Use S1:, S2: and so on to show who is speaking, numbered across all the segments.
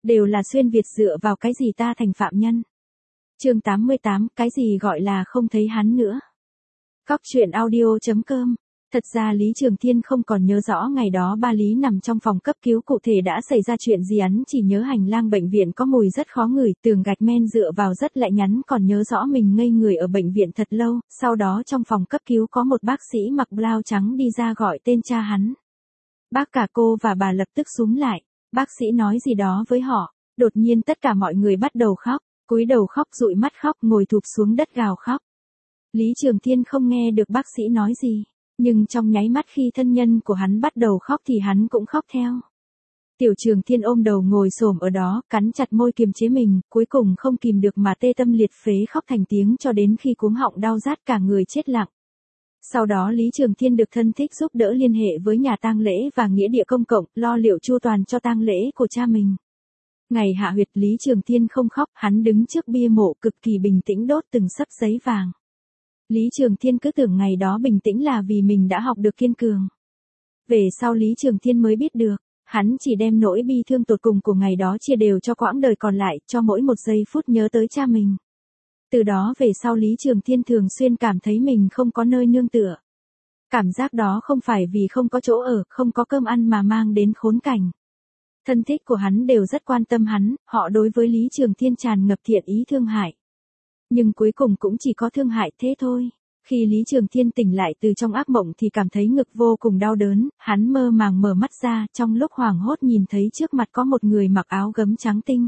S1: Đều là xuyên Việt dựa vào cái gì ta thành phạm nhân. Chương 88, cái gì gọi là không thấy hắn nữa. Cóc truyện audio.com. Thật ra Lý Trường Thiên không còn nhớ rõ ngày đó ba Lý nằm trong phòng cấp cứu cụ thể đã xảy ra chuyện gì, hắn chỉ nhớ hành lang bệnh viện có mùi rất khó ngửi, tường gạch men dựa vào rất lạnh, nhắn còn nhớ rõ mình ngây người ở bệnh viện thật lâu, sau đó trong phòng cấp cứu có một bác sĩ mặc blau trắng đi ra gọi tên cha hắn. Bác cả cô và bà lập tức xúm lại, bác sĩ nói gì đó với họ, đột nhiên tất cả mọi người bắt đầu khóc, cúi đầu khóc, dụi mắt khóc, ngồi thụp xuống đất gào khóc. Lý Trường Thiên không nghe được bác sĩ nói gì. Nhưng trong nháy mắt khi thân nhân của hắn bắt đầu khóc thì hắn cũng khóc theo. Tiểu Trường Thiên ôm đầu ngồi xổm ở đó, cắn chặt môi kiềm chế mình, cuối cùng không kìm được mà tê tâm liệt phế khóc thành tiếng cho đến khi cuống họng đau rát cả người chết lặng. Sau đó Lý Trường Thiên được thân thích giúp đỡ liên hệ với nhà tang lễ và nghĩa địa công cộng, lo liệu chu toàn cho tang lễ của cha mình. Ngày hạ huyệt Lý Trường Thiên không khóc, hắn đứng trước bia mộ cực kỳ bình tĩnh đốt từng xấp giấy vàng. Lý Trường Thiên cứ tưởng ngày đó bình tĩnh là vì mình đã học được kiên cường. Về sau Lý Trường Thiên mới biết được, hắn chỉ đem nỗi bi thương tột cùng của ngày đó chia đều cho quãng đời còn lại, cho mỗi một giây phút nhớ tới cha mình. Từ đó về sau Lý Trường Thiên thường xuyên cảm thấy mình không có nơi nương tựa. Cảm giác đó không phải vì không có chỗ ở, không có cơm ăn mà mang đến khốn cảnh. Thân thích của hắn đều rất quan tâm hắn, họ đối với Lý Trường Thiên tràn ngập thiện ý thương hại. Nhưng cuối cùng cũng chỉ có thương hại thế thôi. Khi Lý Trường Thiên tỉnh lại từ trong ác mộng thì cảm thấy ngực vô cùng đau đớn, hắn mơ màng mở mắt ra, trong lúc hoảng hốt nhìn thấy trước mặt có một người mặc áo gấm trắng tinh.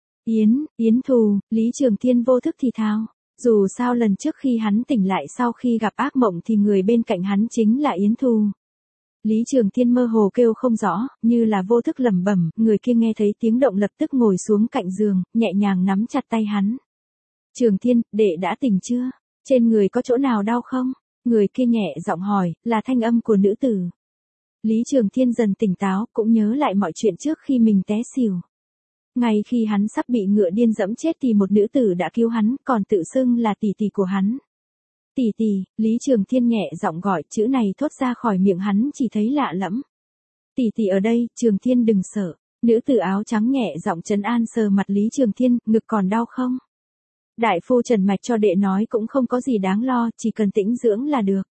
S1: Yến Thù, Lý Trường Thiên vô thức thì thào. Dù sao lần trước khi hắn tỉnh lại sau khi gặp ác mộng thì người bên cạnh hắn chính là Yến Thù. Lý Trường Thiên mơ hồ kêu không rõ, như là vô thức lẩm bẩm, người kia nghe thấy tiếng động lập tức ngồi xuống cạnh giường, nhẹ nhàng nắm chặt tay hắn. Trường Thiên, đệ đã tỉnh chưa? Trên người có chỗ nào đau không? Người kia nhẹ giọng hỏi, là thanh âm của nữ tử. Lý Trường Thiên dần tỉnh táo, cũng nhớ lại mọi chuyện trước khi mình té xỉu. Ngay khi hắn sắp bị ngựa điên dẫm chết thì một nữ tử đã cứu hắn, còn tự xưng là tỷ tỷ của hắn. Tỷ tỷ, Lý Trường Thiên nhẹ giọng gọi, chữ này thốt ra khỏi miệng hắn chỉ thấy lạ lẫm. Tỷ tỷ ở đây, Trường Thiên đừng sợ. Nữ tử áo trắng nhẹ giọng trấn an sờ mặt Lý Trường Thiên, ngực còn đau không? Đại phu trần mạch cho đệ nói cũng không có gì đáng lo, chỉ cần tĩnh dưỡng là được.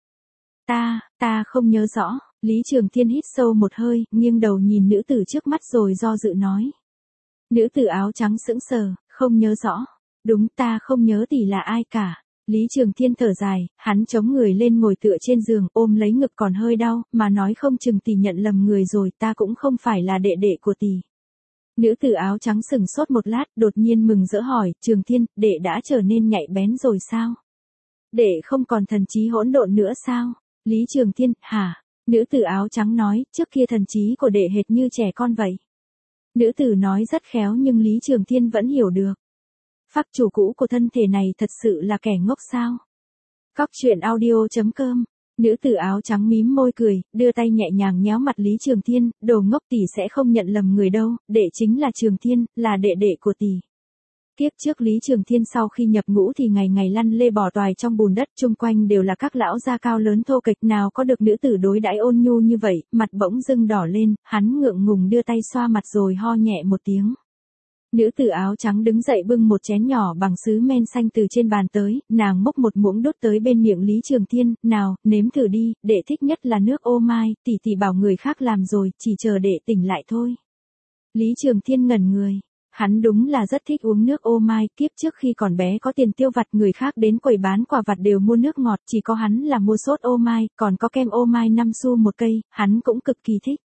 S1: Ta không nhớ rõ. Lý Trường Thiên hít sâu một hơi, nghiêng đầu nhìn nữ tử trước mắt rồi do dự nói. Nữ tử áo trắng sững sờ, không nhớ rõ. Đúng, ta không nhớ tỷ là ai cả. Lý Trường Thiên thở dài, hắn chống người lên ngồi tựa trên giường, ôm lấy ngực còn hơi đau, mà nói không chừng tỷ nhận lầm người rồi, ta cũng không phải là đệ đệ của tỷ. Nữ tử áo trắng sừng sốt một lát, đột nhiên mừng rỡ hỏi, Trường Thiên, đệ đã trở nên nhạy bén rồi sao? Đệ không còn thần trí hỗn độn nữa sao? Lý Trường Thiên, hả? Nữ tử áo trắng nói, trước kia thần trí của đệ hệt như trẻ con vậy. Nữ tử nói rất khéo nhưng Lý Trường Thiên vẫn hiểu được. Phác chủ cũ của thân thể này thật sự là kẻ ngốc sao? Cóc truyện audio.com. Nữ tử áo trắng mím môi cười, đưa tay nhẹ nhàng nhéo mặt Lý Trường Thiên, đồ ngốc, tỷ sẽ không nhận lầm người đâu, đệ chính là Trường Thiên, là đệ đệ của tỷ. Kiếp trước Lý Trường Thiên sau khi nhập ngũ thì ngày ngày lăn lê bò toài trong bùn đất, chung quanh đều là các lão gia cao lớn thô kệch, nào có được nữ tử đối đãi ôn nhu như vậy, mặt bỗng dưng đỏ lên, hắn ngượng ngùng đưa tay xoa mặt rồi ho nhẹ một tiếng. Nữ tử áo trắng đứng dậy bưng một chén nhỏ bằng sứ men xanh từ trên bàn tới, nàng múc một muỗng đút tới bên miệng Lý Trường Thiên, nào, nếm thử đi, đệ thích nhất là nước ô mai, tỷ tỷ bảo người khác làm rồi, chỉ chờ đệ tỉnh lại thôi. Lý Trường Thiên ngẩn người, hắn đúng là rất thích uống nước ô mai, kiếp trước khi còn bé có tiền tiêu vặt người khác đến quầy bán quà vặt đều mua nước ngọt, chỉ có hắn là mua sốt ô mai, còn có kem ô mai 5 xu một cây, hắn cũng cực kỳ thích.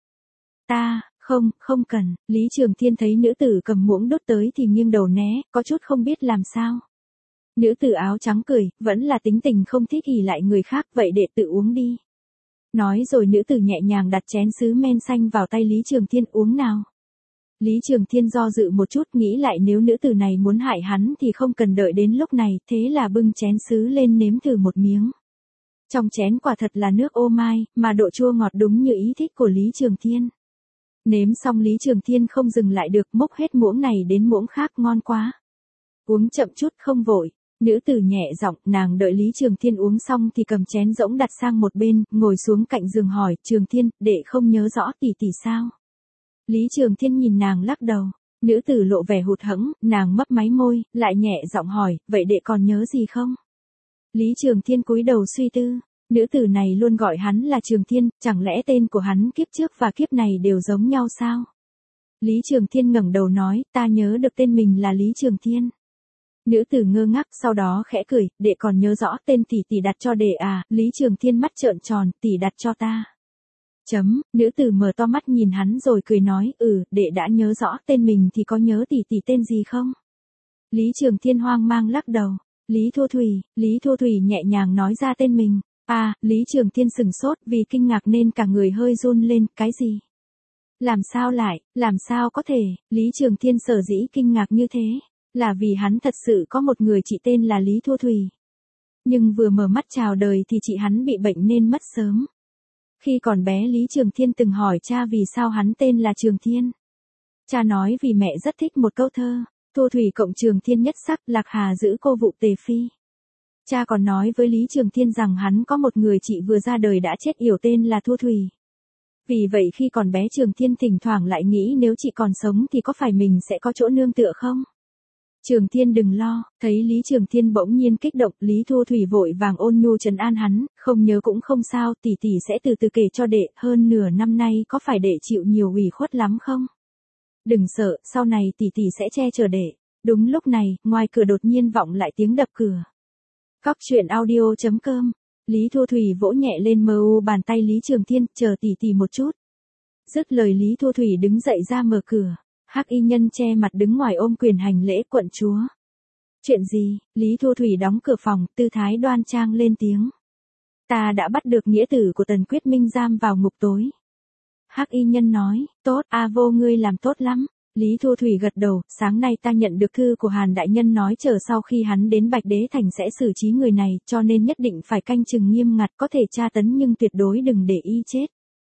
S1: Không cần, Lý Trường Thiên thấy nữ tử cầm muỗng đút tới thì nghiêng đầu né, có chút không biết làm sao. Nữ tử áo trắng cười, vẫn là tính tình không thích ỷ lại người khác, vậy đệ tự uống đi. Nói rồi nữ tử nhẹ nhàng đặt chén sứ men xanh vào tay Lý Trường Thiên, uống nào. Lý Trường Thiên do dự một chút, nghĩ lại nếu nữ tử này muốn hại hắn thì không cần đợi đến lúc này, thế là bưng chén sứ lên nếm thử một miếng. Trong chén quả thật là nước ô mai, mà độ chua ngọt đúng như ý thích của Lý Trường Thiên. Nếm xong Lý Trường Thiên không dừng lại được, múc hết muỗng này đến muỗng khác, ngon quá. Uống chậm chút không vội. Nữ tử nhẹ giọng, nàng đợi Lý Trường Thiên uống xong thì cầm chén rỗng đặt sang một bên, ngồi xuống cạnh giường hỏi, Trường Thiên, đệ không nhớ rõ tỷ tỷ sao? Lý Trường Thiên nhìn nàng lắc đầu. Nữ tử lộ vẻ hụt hẫng, nàng mấp máy môi, lại nhẹ giọng hỏi, vậy đệ còn nhớ gì không? Lý Trường Thiên cúi đầu suy tư, nữ tử này luôn gọi hắn là Trường Thiên, chẳng lẽ tên của hắn kiếp trước và kiếp này đều giống nhau sao? Lý Trường Thiên ngẩng đầu nói, ta nhớ được tên mình là Lý Trường Thiên. Nữ tử ngơ ngác, sau đó khẽ cười, đệ còn nhớ rõ tên tỷ tỷ đặt cho đệ à? Lý Trường Thiên mắt trợn tròn, tỷ đặt cho ta. Nữ tử mở to mắt nhìn hắn rồi cười nói, đệ đã nhớ rõ tên mình thì có nhớ tỷ tỷ tên gì không? Lý Trường Thiên hoang mang lắc đầu, Lý Thu Thủy nhẹ nhàng nói ra tên mình. Lý Trường Thiên sừng sốt vì kinh ngạc nên cả người hơi run lên, cái gì? Làm sao có thể? Lý Trường Thiên sở dĩ kinh ngạc như thế, là vì hắn thật sự có một người chị tên là Lý Thu Thủy. Nhưng vừa mở mắt chào đời thì chị hắn bị bệnh nên mất sớm. Khi còn bé Lý Trường Thiên từng hỏi cha vì sao hắn tên là Trường Thiên. Cha nói vì mẹ rất thích một câu thơ, Thu Thủy cộng Trường Thiên nhất sắc, Lạc Hà giữ cô vụ tề phi. Cha còn nói với Lý Trường Thiên rằng hắn có một người chị vừa ra đời đã chết yểu tên là Thu Thủy. Vì vậy khi còn bé Trường Thiên thỉnh thoảng lại nghĩ nếu chị còn sống thì có phải mình sẽ có chỗ nương tựa không? Trường Thiên đừng lo, thấy Lý Trường Thiên bỗng nhiên kích động, Lý Thu Thủy vội vàng ôn nhu trấn an hắn, không nhớ cũng không sao, tỷ tỷ sẽ từ từ kể cho đệ, hơn nửa năm nay có phải đệ chịu nhiều ủy khuất lắm không? Đừng sợ, sau này tỷ tỷ sẽ che chở đệ. Đúng lúc này, ngoài cửa đột nhiên vọng lại tiếng đập cửa. Cóc truyện audio.com. Lý Thu Thủy vỗ nhẹ lên bàn tay Lý Trường Thiên, chờ tỷ tỷ một chút. Dứt lời Lý Thu Thủy đứng dậy ra mở cửa. Hắc y nhân che mặt đứng ngoài ôm quyền hành lễ, quận chúa. Chuyện gì? Lý Thu Thủy đóng cửa phòng, tư thái đoan trang lên tiếng. Ta đã bắt được nghĩa tử của Tần Quyết Minh giam vào ngục tối. Hắc y nhân nói, tốt, vô ngươi làm tốt lắm. Lý Thu Thủy gật đầu, sáng nay ta nhận được thư của Hàn đại nhân nói chờ sau khi hắn đến Bạch Đế Thành sẽ xử trí người này, cho nên nhất định phải canh chừng nghiêm ngặt, có thể tra tấn nhưng tuyệt đối đừng để y chết.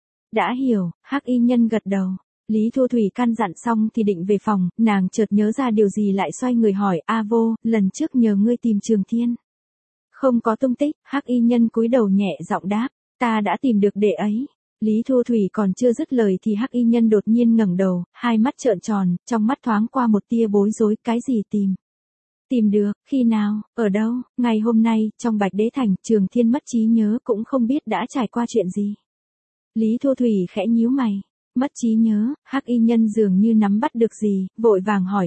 S1: Đã hiểu, Hắc y nhân gật đầu. Lý Thu Thủy căn dặn xong thì định về phòng, nàng chợt nhớ ra điều gì lại xoay người hỏi, Vô, lần trước nhờ ngươi tìm Trường Thiên. Không có tung tích, Hắc y nhân cúi đầu nhẹ giọng đáp, ta đã tìm được đệ ấy. Lý Thu Thủy còn chưa dứt lời thì Hắc y nhân đột nhiên ngẩng đầu, hai mắt trợn tròn, trong mắt thoáng qua một tia bối rối, cái gì tìm? Tìm được, khi nào, ở đâu? Ngày hôm nay, trong Bạch Đế Thành, Trường Thiên mất trí nhớ cũng không biết đã trải qua chuyện gì. Lý Thu Thủy khẽ nhíu mày. Mất trí nhớ, Hắc y nhân dường như nắm bắt được gì, vội vàng hỏi,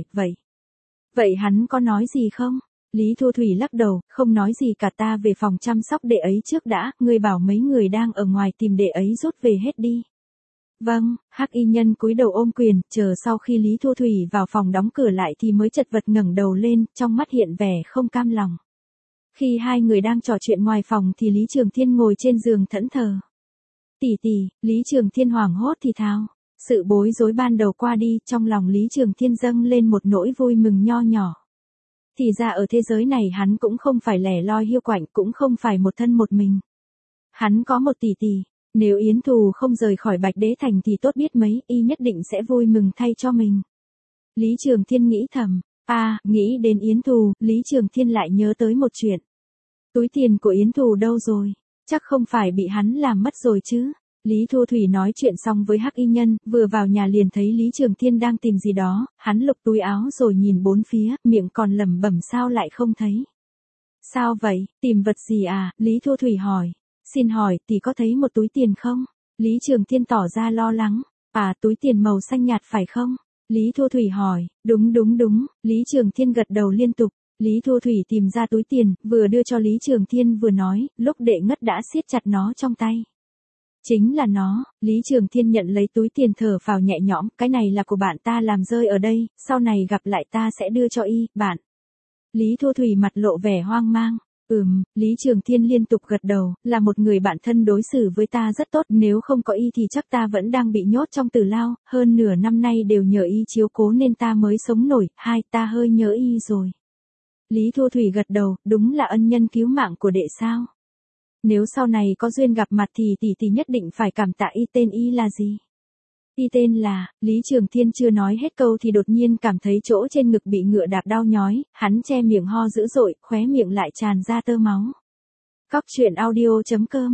S1: vậy hắn có nói gì không? Lý Thu Thủy lắc đầu, không nói gì cả, ta về phòng chăm sóc đệ ấy trước đã, ngươi bảo mấy người đang ở ngoài tìm đệ ấy rút về hết đi. Vâng, Hắc y nhân cúi đầu ôm quyền, chờ sau khi Lý Thu Thủy vào phòng đóng cửa lại thì mới chật vật ngẩng đầu lên, trong mắt hiện vẻ không cam lòng. Khi hai người đang trò chuyện ngoài phòng thì Lý Trường Thiên ngồi trên giường thẫn thờ. Tỷ, Lý Trường Thiên hoảng hốt thì thào. Sự bối rối ban đầu qua đi, trong lòng Lý Trường Thiên dâng lên một nỗi vui mừng nho nhỏ. Thì ra ở thế giới này hắn cũng không phải lẻ loi hiu quạnh, cũng không phải một thân một mình. Hắn có một tỷ, nếu Yến Thù không rời khỏi Bạch Đế Thành thì tốt biết mấy, y nhất định sẽ vui mừng thay cho mình. Lý Trường Thiên nghĩ thầm, nghĩ đến Yến Thù, Lý Trường Thiên lại nhớ tới một chuyện. Túi tiền của Yến Thù đâu rồi? Chắc không phải bị hắn làm mất rồi chứ. Lý Thu Thủy nói chuyện xong với Hắc y nhân, vừa vào nhà liền thấy Lý Trường Thiên đang tìm gì đó, hắn lục túi áo rồi nhìn bốn phía, miệng còn lẩm bẩm sao lại không thấy. Sao vậy, tìm vật gì à? Lý Thu Thủy hỏi. Xin hỏi, tỷ có thấy một túi tiền không? Lý Trường Thiên tỏ ra lo lắng. Túi tiền màu xanh nhạt phải không? Lý Thu Thủy hỏi. Đúng, Lý Trường Thiên gật đầu liên tục. Lý Thu Thủy tìm ra túi tiền, vừa đưa cho Lý Trường Thiên vừa nói, lúc đệ ngất đã siết chặt nó trong tay. Chính là nó. Lý Trường Thiên nhận lấy túi tiền thở phào nhẹ nhõm, cái này là của bạn ta làm rơi ở đây, sau này gặp lại ta sẽ đưa cho y, bạn. Lý Thu Thủy mặt lộ vẻ hoang mang. Lý Trường Thiên liên tục gật đầu, là một người bạn thân đối xử với ta rất tốt, nếu không có y thì chắc ta vẫn đang bị nhốt trong tử lao, hơn nửa năm nay đều nhờ y chiếu cố nên ta mới sống nổi, ta hơi nhớ y rồi. Lý Thu Thủy gật đầu, đúng là ân nhân cứu mạng của đệ sao? Nếu sau này có duyên gặp mặt thì tỷ nhất định phải cảm tạ y, tên y là gì? Y tên là, Lý Trường Thiên chưa nói hết câu thì đột nhiên cảm thấy chỗ trên ngực bị ngựa đạp đau nhói, hắn che miệng ho dữ dội, khóe miệng lại tràn ra tơ máu. Cóc truyện audio.com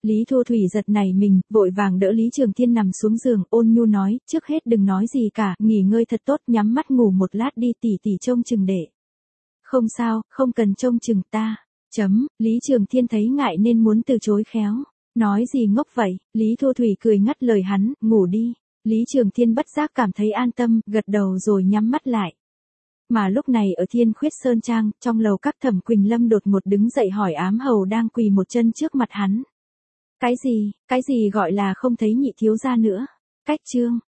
S1: Lý Thu Thủy giật nảy mình, vội vàng đỡ Lý Trường Thiên nằm xuống giường, ôn nhu nói, trước hết đừng nói gì cả, nghỉ ngơi thật tốt, nhắm mắt ngủ một lát đi, tỷ tỷ trông chừng đệ. Không sao, không cần trông chừng ta. Lý Trường Thiên thấy ngại nên muốn từ chối khéo. Nói gì ngốc vậy, Lý Thu Thủy cười ngắt lời hắn, ngủ đi. Lý Trường Thiên bất giác cảm thấy an tâm, gật đầu rồi nhắm mắt lại. Mà lúc này ở Thiên Khuyết Sơn Trang, trong lầu các Thẩm Quỳnh Lâm đột ngột đứng dậy hỏi ám hầu đang quỳ một chân trước mặt hắn. Cái gì gọi là không thấy nhị thiếu gia nữa? Cách chương